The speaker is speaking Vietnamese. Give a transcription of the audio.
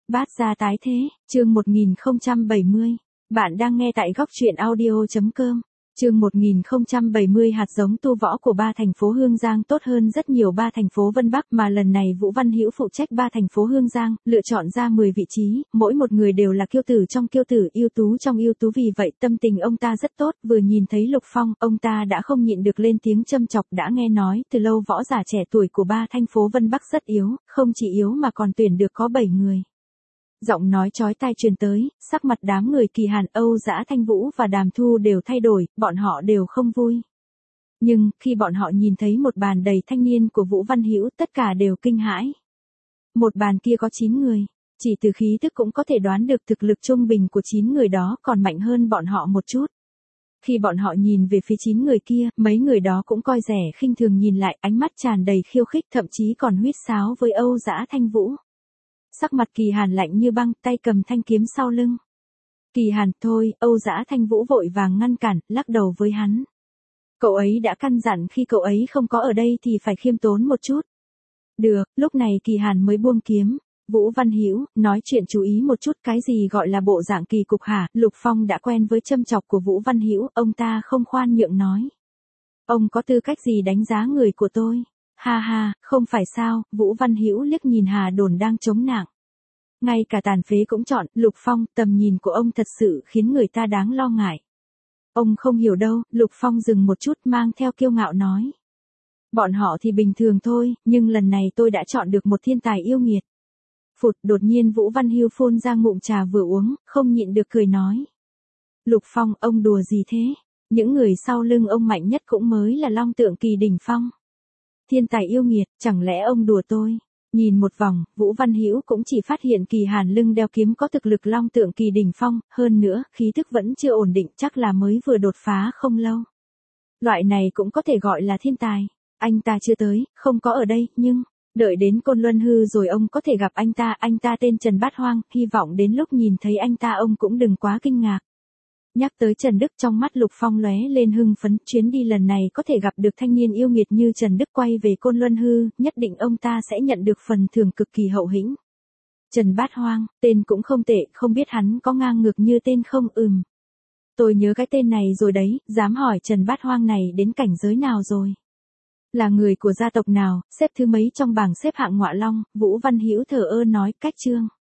Bát gia tái thế, chương 1070. Bạn đang nghe tại góc truyện audio.com. Chương 1070 hạt giống tu võ của ba thành phố Hương Giang tốt hơn rất nhiều ba thành phố Vân Bắc mà lần này Vũ Văn Hữu phụ trách ba thành phố Hương Giang, lựa chọn ra 10 vị trí, mỗi một người đều là kiêu tử trong kiêu tử, ưu tú trong ưu tú, vì vậy tâm tình ông ta rất tốt, vừa nhìn thấy Lục Phong, ông ta đã không nhịn được lên tiếng châm chọc, đã nghe nói từ lâu võ giả trẻ tuổi của ba thành phố Vân Bắc rất yếu, không chỉ yếu mà còn tuyển được có 7 người. Giọng nói chói tai truyền tới, sắc mặt đám người Kỳ Hàn, Âu Dã Thanh Vũ và Đàm Thu đều thay đổi, bọn họ đều không vui. Nhưng, khi bọn họ nhìn thấy một bàn đầy thanh niên của Vũ Văn Hữu, tất cả đều kinh hãi. Một bàn kia có 9 người, chỉ từ khí tức cũng có thể đoán được thực lực trung bình của 9 người đó còn mạnh hơn bọn họ một chút. Khi bọn họ nhìn về phía 9 người kia, mấy người đó cũng coi rẻ khinh thường nhìn lại, ánh mắt tràn đầy khiêu khích, thậm chí còn huýt sáo với Âu Dã Thanh Vũ. Sắc mặt Kỳ Hàn lạnh như băng, tay cầm thanh kiếm sau lưng. Kỳ Hàn, thôi, Âu Dã Thanh Vũ vội vàng ngăn cản, lắc đầu với hắn. Cậu ấy đã căn dặn khi cậu ấy không có ở đây thì phải khiêm tốn một chút. Được, lúc này Kỳ Hàn mới buông kiếm. Vũ Văn Hữu, nói chuyện chú ý một chút, cái gì gọi là bộ dạng kỳ cục hả? Lục Phong đã quen với châm chọc của Vũ Văn Hữu, ông ta không khoan nhượng nói. Ông có tư cách gì đánh giá người của tôi? Ha ha, không phải sao? Vũ Văn Hữu liếc nhìn Hà Đồn đang chống nạng. Ngay cả tàn phế cũng chọn, Lục Phong, tầm nhìn của ông thật sự khiến người ta đáng lo ngại. Ông không hiểu đâu, Lục Phong dừng một chút mang theo kiêu ngạo nói. Bọn họ thì bình thường thôi, nhưng lần này tôi đã chọn được một thiên tài yêu nghiệt. Phụt, đột nhiên Vũ Văn Hữu phun ra ngụm trà vừa uống, không nhịn được cười nói. Lục Phong, ông đùa gì thế? Những người sau lưng ông mạnh nhất cũng mới là Long Tượng Kỳ đỉnh phong. Thiên tài yêu nghiệt, chẳng lẽ ông đùa tôi? Nhìn một vòng, Vũ Văn Hữu cũng chỉ phát hiện Kỳ Hàn lưng đeo kiếm có thực lực Long Tượng Kỳ đỉnh phong, hơn nữa, khí thức vẫn chưa ổn định, chắc là mới vừa đột phá không lâu. Loại này cũng có thể gọi là thiên tài. Anh ta chưa tới, không có ở đây, nhưng đợi đến Côn Luân Hư rồi ông có thể gặp anh ta tên Trần Bát Hoang, hy vọng đến lúc nhìn thấy anh ta ông cũng đừng quá kinh ngạc. Nhắc tới Trần Đức, trong mắt Lục Phong lóe lên hưng phấn, chuyến đi lần này có thể gặp được thanh niên yêu nghiệt như Trần Đức quay về Côn Luân Hư, nhất định ông ta sẽ nhận được phần thưởng cực kỳ hậu hĩnh. Trần Bát Hoang, tên cũng không tệ, không biết hắn có ngang ngược như tên không? Tôi nhớ cái tên này rồi đấy, dám hỏi Trần Bát Hoang này đến cảnh giới nào rồi? Là người của gia tộc nào, xếp thứ mấy trong bảng xếp hạng Ngọa Long? Vũ Văn Hữu thờ ơ nói, cách chương.